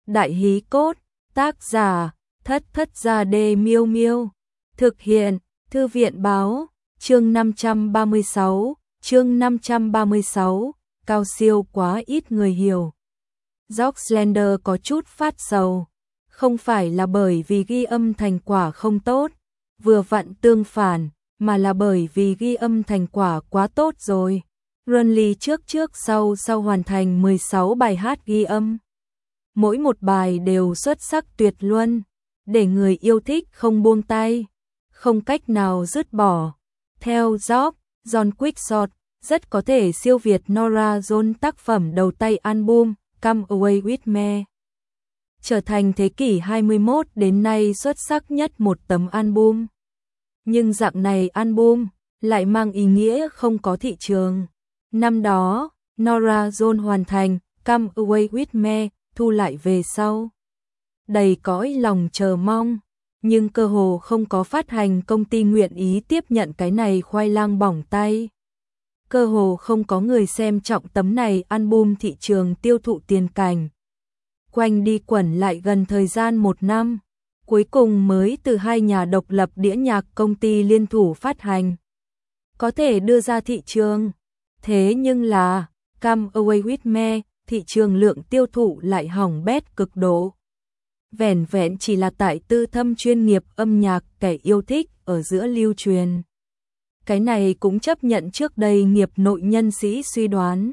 Đại hí cốt, tác giả, Thất Thất Gia Đê Miêu Miêu. Thực hiện, Thư viện báo, chương 536, cao siêu quá ít người hiểu. George Slender có chút phát sầu, không phải là bởi vì ghi âm thành quả không tốt, vừa vặn tương phản, mà là bởi vì ghi âm thành quả quá tốt rồi. Runly trước sau hoàn thành 16 bài hát ghi âm. Mỗi một bài đều xuất sắc tuyệt luân, để người yêu thích không buông tay, không cách nào dứt bỏ. Theo George, John Quickshot rất có thể siêu việt Norah Jones tác phẩm đầu tay album Come Away With Me, trở thành thế kỷ 21 đến nay xuất sắc nhất một tấm album. Nhưng dạng này album lại mang ý nghĩa không có thị trường. Năm đó, Norah Jones hoàn thành Come Away With Me, thu lại về sau, đầy cõi lòng chờ mong, nhưng cơ hồ không có phát hành công ty nguyện ý tiếp nhận cái này khoai lang bỏng tay. Cơ hồ không có người xem trọng tấm này album, thị trường tiêu thụ tiền cảnh. Quanh đi quẩn lại gần thời gian 1 năm, cuối cùng mới từ 2 nhà độc lập đĩa nhạc công ty liên thủ phát hành, có thể đưa ra thị trường. Thế nhưng là, Come Away With Me, thị trường lượng tiêu thụ lại hỏng bét cực độ. Vẻn vẹn chỉ là tại tư thâm chuyên nghiệp âm nhạc kẻ yêu thích ở giữa lưu truyền. Cái này cũng chấp nhận trước đây nghiệp nội nhân sĩ suy đoán.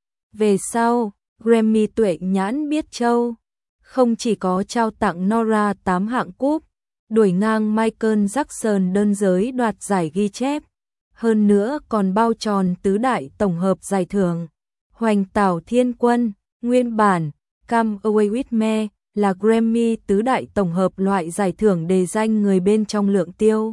Về sau, Grammy tuệ nhãn biết châu, không chỉ có trao tặng Norah 8 hạng cúp, đuổi ngang Michael Jackson đơn giới đoạt giải ghi chép, hơn nữa còn bao tròn tứ đại tổng hợp giải thưởng. Hoành tảo thiên quân, nguyên bản, Come Away With Me là Grammy tứ đại tổng hợp loại giải thưởng đề danh người bên trong lượng tiêu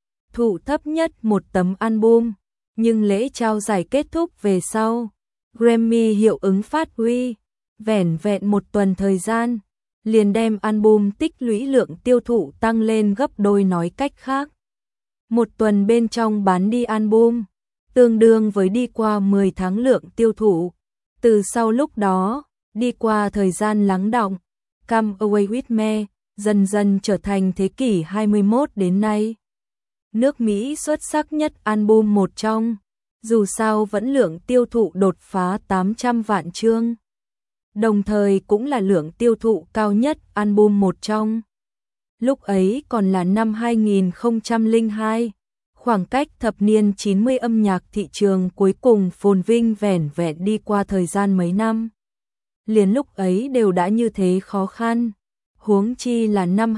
thụ thấp nhất một tấm album, nhưng lễ trao giải kết thúc về sau, Grammy hiệu ứng phát huy, vẻn vẹn 1 tuần thời gian, liền đem album tích lũy lượng tiêu thụ tăng lên gấp đôi. Nói cách khác, 1 tuần bên trong bán đi album, tương đương với đi qua 10 tháng lượng tiêu thụ. Từ sau lúc đó, đi qua thời gian lắng đọng, Come Away With Me dần dần trở thành thế kỷ 21 đến nay nước Mỹ xuất sắc nhất album một trong, dù sao vẫn lượng tiêu thụ đột phá 800 vạn chương, đồng thời cũng là lượng tiêu thụ cao nhất album một trong. Lúc ấy còn là năm 2002, khoảng cách thập niên 90 âm nhạc thị trường cuối cùng phồn vinh vẻn vẹn đi qua thời gian mấy năm. Liền lúc ấy đều đã như thế khó khăn, huống chi là năm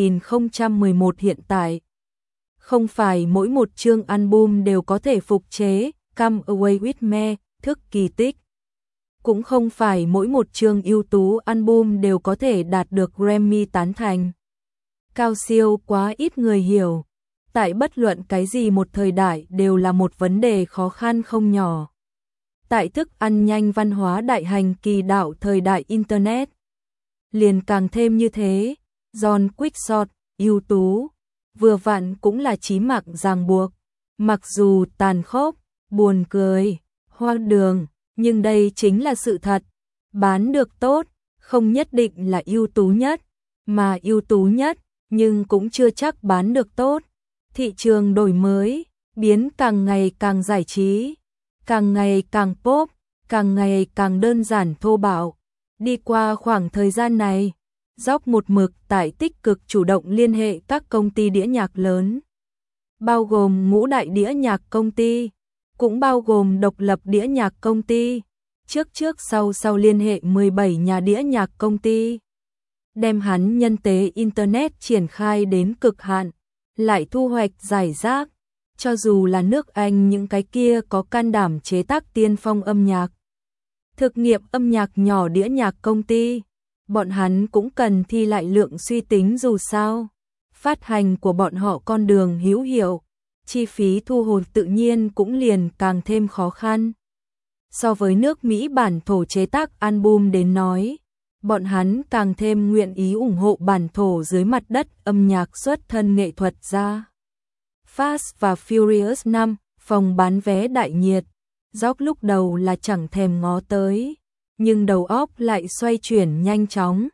2011 hiện tại. Không phải mỗi một chương album đều có thể phục chế Come Away With Me, thức kỳ tích. Cũng không phải mỗi một chương ưu tú album đều có thể đạt được Grammy tán thành. Cao siêu quá ít người hiểu, tại bất luận cái gì một thời đại đều là một vấn đề khó khăn không nhỏ. Tại thức ăn nhanh văn hóa đại hành kỳ đạo thời đại Internet, liền càng thêm như thế. John Quickshot, ưu tú, vừa vặn cũng là chí mạng ràng buộc. Mặc dù tàn khốc, buồn cười, hoang đường, nhưng đây chính là sự thật. Bán được tốt, không nhất định là ưu tú nhất, mà ưu tú nhất, nhưng cũng chưa chắc bán được tốt. Thị trường đổi mới, biến càng ngày càng giải trí, càng ngày càng pop, càng ngày càng đơn giản thô bạo. Đi qua khoảng thời gian này, George một mực tại tích cực chủ động liên hệ các công ty đĩa nhạc lớn, bao gồm ngũ đại đĩa nhạc công ty, cũng bao gồm độc lập đĩa nhạc công ty, trước sau liên hệ 17 nhà đĩa nhạc công ty. Đem hắn nhân tế Internet triển khai đến cực hạn, lại thu hoạch giải rác, cho dù là nước Anh những cái kia có can đảm chế tác tiên phong âm nhạc, thực nghiệm âm nhạc nhỏ đĩa nhạc công ty, bọn hắn cũng cần thi lại lượng suy tính, dù sao phát hành của bọn họ con đường hữu hiệu, chi phí thu hồi tự nhiên cũng liền càng thêm khó khăn. So với nước Mỹ bản thổ chế tác album đến nói, bọn hắn càng thêm nguyện ý ủng hộ bản thổ dưới mặt đất âm nhạc xuất thân nghệ thuật ra. Fast và Furious 5, phòng bán vé đại nhiệt, George lúc đầu là chẳng thèm ngó tới, nhưng đầu óc lại xoay chuyển nhanh chóng.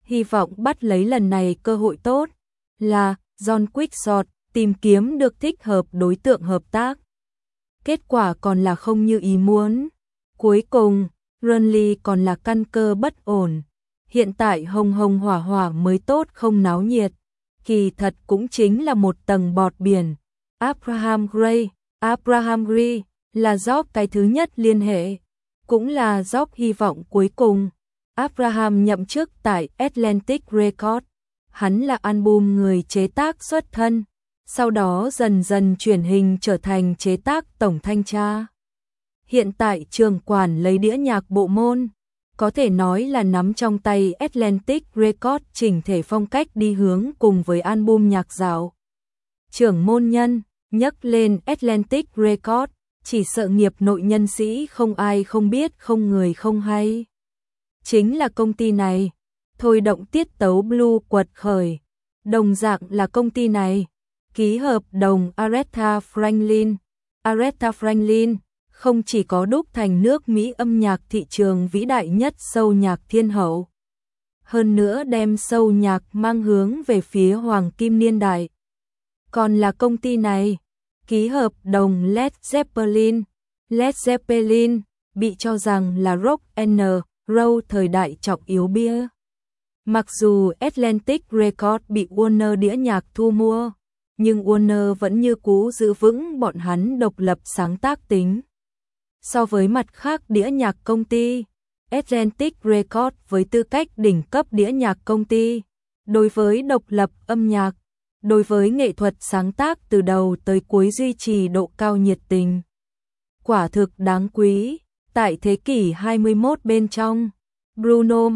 hy vọng bắt lấy lần này cơ hội tốt là John Quickshot tìm kiếm được thích hợp đối tượng hợp tác. Kết quả còn là không như ý muốn. Cuối cùng, Burnley còn là căn cơ bất ổn. Hiện tại hồng hồng hỏa hỏa mới tốt không náo nhiệt. Kỳ thật cũng chính là một tầng bọt biển. Abraham Gray là Job cái thứ nhất liên hệ. Cũng là Job hy vọng cuối cùng. Abraham nhậm chức tại Atlantic Records. Hắn là album người chế tác xuất thân. Sau đó dần dần chuyển hình trở thành chế tác tổng thanh tra. Hiện tại trưởng quản lấy đĩa nhạc bộ môn, có thể nói là nắm trong tay Atlantic Records chỉnh thể phong cách đi hướng cùng với album nhạc dạo. Trưởng môn nhân, nhắc lên Atlantic Records, chỉ sợ nghiệp nội nhân sĩ không ai không biết không người không hay. Chính là công ty này, thôi động tiết tấu blue quật khởi, đồng dạng là công ty này. Ký hợp đồng Aretha Franklin. Aretha Franklin không chỉ có đúc thành nước Mỹ âm nhạc thị trường vĩ đại nhất soul nhạc thiên hậu, hơn nữa đem soul nhạc mang hướng về phía hoàng kim niên đại. Còn là công ty này, ký hợp đồng Led Zeppelin. Led Zeppelin bị cho rằng là rock and roll thời đại trọng yếu bia. Mặc dù Atlantic Records bị Warner đĩa nhạc thu mua, nhưng Warner vẫn như cũ giữ vững bọn hắn độc lập sáng tác tính. So với mặt khác đĩa nhạc công ty, Atlantic Records với tư cách đỉnh cấp đĩa nhạc công ty, đối với độc lập âm nhạc, đối với nghệ thuật sáng tác từ đầu tới cuối duy trì độ cao nhiệt tình. Quả thực đáng quý, tại thế kỷ 21 bên trong, Bruno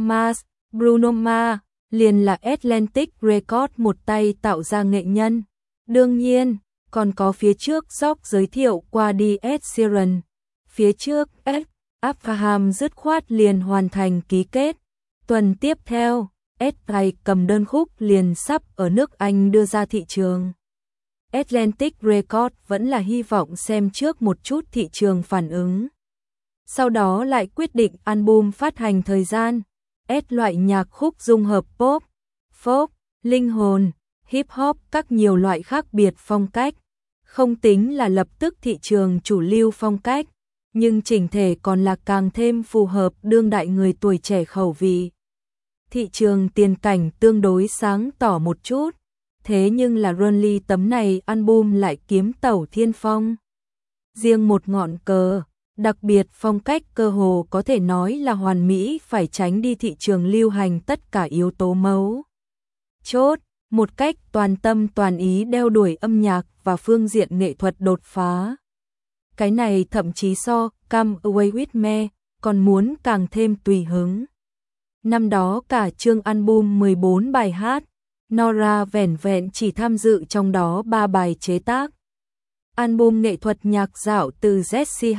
Mars liền là Atlantic Records một tay tạo ra nghệ nhân. Đương nhiên, còn có phía trước Jock giới thiệu qua đi Ed Sheeran. Phía trước, Abraham dứt khoát liền hoàn thành ký kết. Tuần tiếp theo, Ed cầm đơn khúc liền sắp ở nước Anh đưa ra thị trường. Atlantic Records vẫn là hy vọng xem trước một chút thị trường phản ứng. Sau đó lại quyết định album phát hành thời gian. Ed loại nhạc khúc dung hợp pop, folk, linh hồn, hip hop các nhiều loại khác biệt phong cách. Không tính là lập tức thị trường chủ lưu phong cách, nhưng chỉnh thể còn là càng thêm phù hợp đương đại người tuổi trẻ khẩu vị. Thị trường tiền cảnh tương đối sáng tỏ một chút, thế nhưng là Burnley tấm này album lại kiếm tẩu thiên phong. Riêng một ngọn cờ, đặc biệt phong cách cơ hồ có thể nói là hoàn mỹ, phải tránh đi thị trường lưu hành tất cả yếu tố mấu chốt, một cách toàn tâm toàn ý đeo đuổi âm nhạc và phương diện nghệ thuật đột phá. Cái này thậm chí so Come Away With Me còn muốn càng thêm tùy hứng. Năm đó cả chương album 14 bài hát, Nora vẻn vẹn chỉ tham dự trong đó 3 bài chế tác. Album nghệ thuật nhạc dạo từ Jesse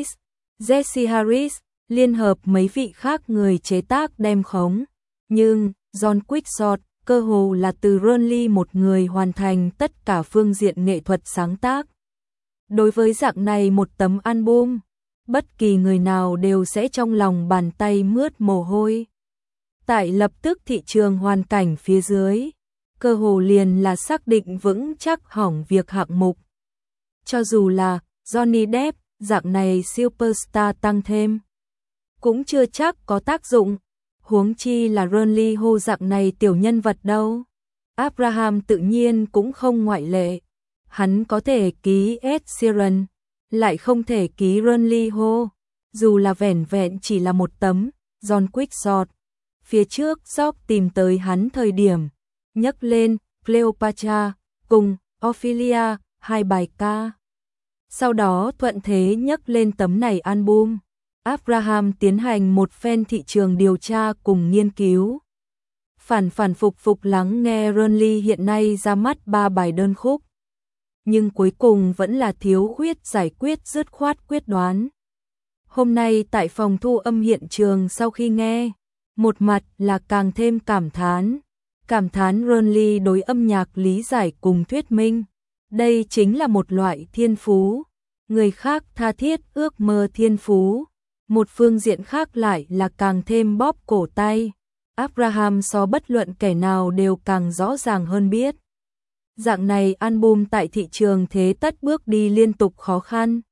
Harris liên hợp mấy vị khác người chế tác đem khống, nhưng John Quickshot cơ hồ là từ Burnley một người hoàn thành tất cả phương diện nghệ thuật sáng tác. Đối với dạng này một tấm album, bất kỳ người nào đều sẽ trong lòng bàn tay mướt mồ hôi. Tại lập tức thị trường hoàn cảnh phía dưới, cơ hồ liền là xác định vững chắc hỏng việc hạng mục. Cho dù là Johnny Depp dạng này superstar tăng thêm, cũng chưa chắc có tác dụng, huống chi là Burnley hô dạng này tiểu nhân vật đâu. Abraham tự nhiên cũng không ngoại lệ. Hắn có thể ký Ed Sheeran, lại không thể ký Burnley hô, dù là vẻn vẹn chỉ là một tấm John Quickshot. Phía trước Jock tìm tới hắn thời điểm, nhắc lên Cleopatra cùng Ophelia, 2 bài ca. Sau đó thuận thế nhắc lên tấm này album. Abraham tiến hành một phen thị trường điều tra cùng nghiên cứu. Phản phục lắng nghe Burnley hiện nay ra mắt 3 bài đơn khúc. Nhưng cuối cùng vẫn là thiếu khuyết giải quyết dứt khoát quyết đoán. Hôm nay tại phòng thu âm hiện trường sau khi nghe, một mặt là càng thêm cảm thán Burnley đối âm nhạc lý giải cùng thuyết minh. Đây chính là một loại thiên phú, người khác tha thiết ước mơ thiên phú. Một phương diện khác lại là càng thêm bóp cổ tay, Abraham so bất luận kẻ nào đều càng rõ ràng hơn biết. Dạng này album tại thị trường thế tất bước đi liên tục khó khăn.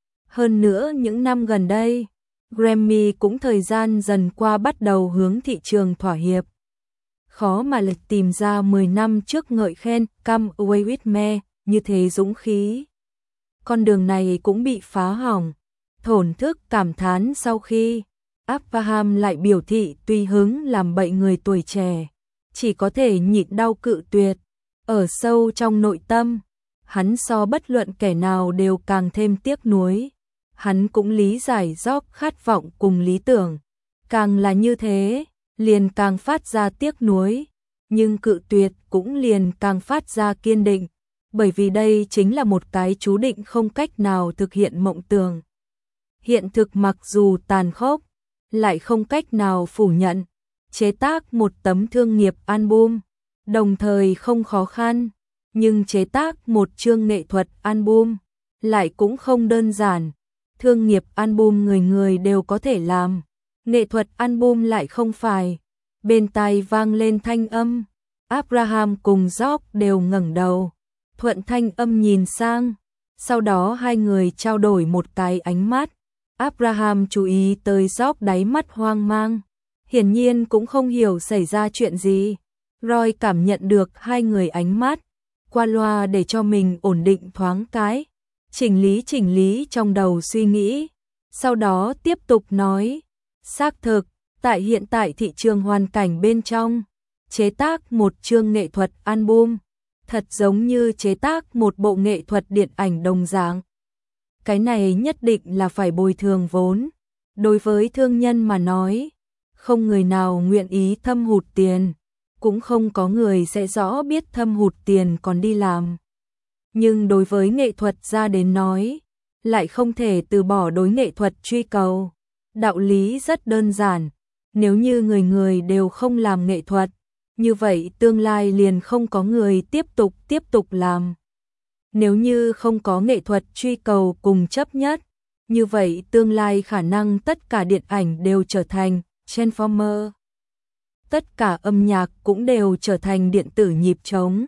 Hơn nữa những năm gần đây, Grammy cũng thời gian dần qua bắt đầu hướng thị trường thỏa hiệp. Khó mà lịch tìm ra 10 năm trước ngợi khen Come Away With Me như thế dũng khí. Con đường này cũng bị phá hỏng, thổn thức cảm thán sau khi Abraham lại biểu thị tùy hứng làm bậy người tuổi trẻ, chỉ có thể nhịn đau cự tuyệt. Ở sâu trong nội tâm, hắn so bất luận kẻ nào đều càng thêm tiếc nuối. Hắn cũng lý giải George khát vọng cùng lý tưởng, càng là như thế, liền càng phát ra tiếc nuối, nhưng cự tuyệt cũng liền càng phát ra kiên định, bởi vì đây chính là một cái chú định không cách nào thực hiện mộng tưởng. Hiện thực mặc dù tàn khốc, lại không cách nào phủ nhận, chế tác một tấm thương nghiệp album, đồng thời không khó khăn, nhưng chế tác một chương nghệ thuật album lại cũng không đơn giản. Thương nghiệp album người người đều có thể làm, nghệ thuật album lại không phải. Bên tai vang lên thanh âm, Abraham cùng George đều ngẩng đầu, thuận thanh âm nhìn sang, sau đó hai người trao đổi một cái ánh mắt. Abraham chú ý tới George đáy mắt hoang mang, hiển nhiên cũng không hiểu xảy ra chuyện gì. Roy cảm nhận được hai người ánh mắt, qua loa để cho mình ổn định thoáng cái, chỉnh lý trong đầu suy nghĩ, sau đó tiếp tục nói, xác thực, tại hiện tại thị trường hoàn cảnh bên trong, chế tác một chương nghệ thuật album, thật giống như chế tác một bộ nghệ thuật điện ảnh đồng dạng. Cái này nhất định là phải bồi thường vốn, đối với thương nhân mà nói, không người nào nguyện ý thâm hụt tiền, cũng không có người sẽ rõ biết thâm hụt tiền còn đi làm. Nhưng đối với nghệ thuật gia đến nói, lại không thể từ bỏ đối nghệ thuật truy cầu. Đạo lý rất đơn giản, nếu như người người đều không làm nghệ thuật, như vậy tương lai liền không có người tiếp tục làm. Nếu như không có nghệ thuật truy cầu cùng chấp nhất, như vậy tương lai khả năng tất cả điện ảnh đều trở thành Transformer. Tất cả âm nhạc cũng đều trở thành điện tử nhịp trống.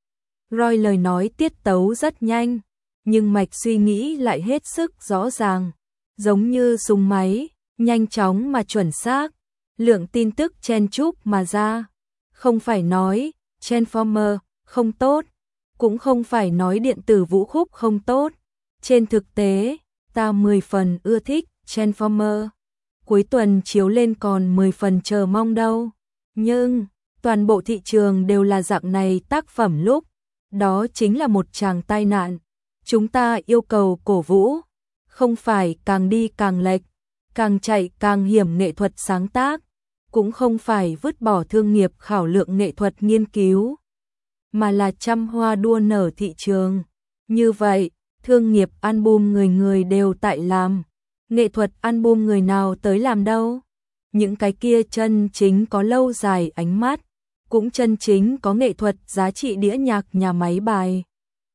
Roy lời nói tiết tấu rất nhanh, nhưng mạch suy nghĩ lại hết sức rõ ràng, giống như súng máy, nhanh chóng mà chuẩn xác, lượng tin tức chen chúc mà ra. Không phải nói Transformer không tốt, cũng không phải nói điện tử vũ khúc không tốt. Trên thực tế, ta 10 phần ưa thích Transformer. Cuối tuần chiếu lên còn 10 phần chờ mong đâu. Nhưng, toàn bộ thị trường đều là dạng này tác phẩm lúc. Đó chính là một tràng tai nạn. Chúng ta yêu cầu cổ vũ, không phải càng đi càng lệch, càng chạy càng hiểm nghệ thuật sáng tác, cũng không phải vứt bỏ thương nghiệp khảo lượng nghệ thuật nghiên cứu, mà là trăm hoa đua nở thị trường. Như vậy, thương nghiệp album người người đều tại làm, nghệ thuật album người nào tới làm đâu? Những cái kia chân chính có lâu dài ánh mắt, cũng chân chính có nghệ thuật giá trị đĩa nhạc nhà máy bài.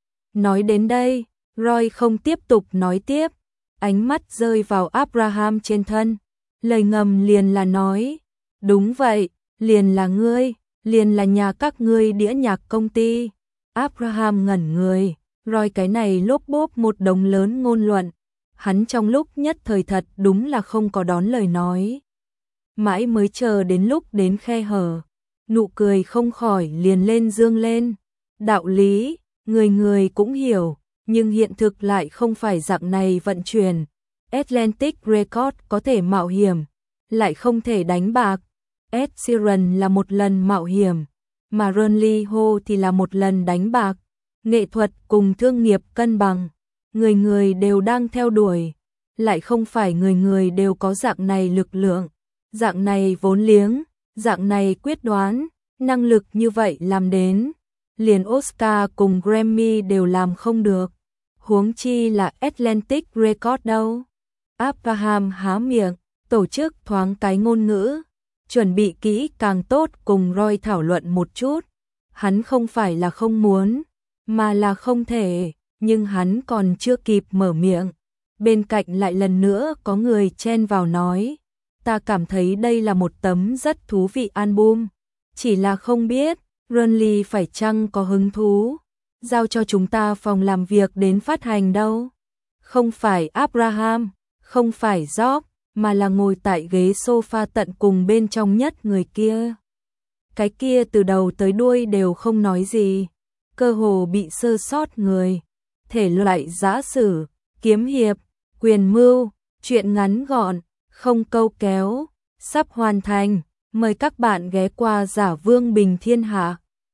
Nói đến đây, Roy không tiếp tục nói tiếp, ánh mắt rơi vào Abraham trên thân, lời ngầm liền là nói, đúng vậy, liền là ngươi, liền là nhà các ngươi đĩa nhạc công ty. Abraham ngẩn người, Roy cái này lốp bốp một đống lớn ngôn luận, hắn trong lúc nhất thời thật đúng là không có đón lời nói. Mãi mới chờ đến lúc đến khe hở, nụ cười không khỏi liền lên dương lên. Đạo lý, người người cũng hiểu, nhưng hiện thực lại không phải dạng này vận chuyển. Atlantic Records có thể mạo hiểm, lại không thể đánh bạc. Ed Sheeran là một lần mạo hiểm, mà Ronnie Ho thì là một lần đánh bạc. Nghệ thuật cùng thương nghiệp cân bằng, người người đều đang theo đuổi, lại không phải người người đều có dạng này lực lượng, dạng này vốn liếng, dạng này quyết đoán, năng lực như vậy làm đến, liền Oscar cùng Grammy đều làm không được, huống chi là Atlantic Records đâu. Abraham há miệng, tổ chức thoáng cái ngôn ngữ, chuẩn bị kỹ càng tốt cùng Roy thảo luận một chút. Hắn không phải là không muốn, mà là không thể, nhưng hắn còn chưa kịp mở miệng. Bên cạnh lại lần nữa có người chen vào nói, ta cảm thấy đây là một tấm rất thú vị album. Chỉ là không biết, Burnley phải chăng có hứng thú giao cho chúng ta phòng làm việc đến phát hành đâu. Không phải Abraham, không phải Job, mà là ngồi tại ghế sofa tận cùng bên trong nhất người kia. Cái kia từ đầu tới đuôi đều không nói gì, cơ hồ bị sơ sót người. Thể loại giã sử, kiếm hiệp, quyền mưu, truyện ngắn gọn, không câu kéo, sắp hoàn thành. Mời các bạn ghé qua Giả Vương Bình Thiên Hạ.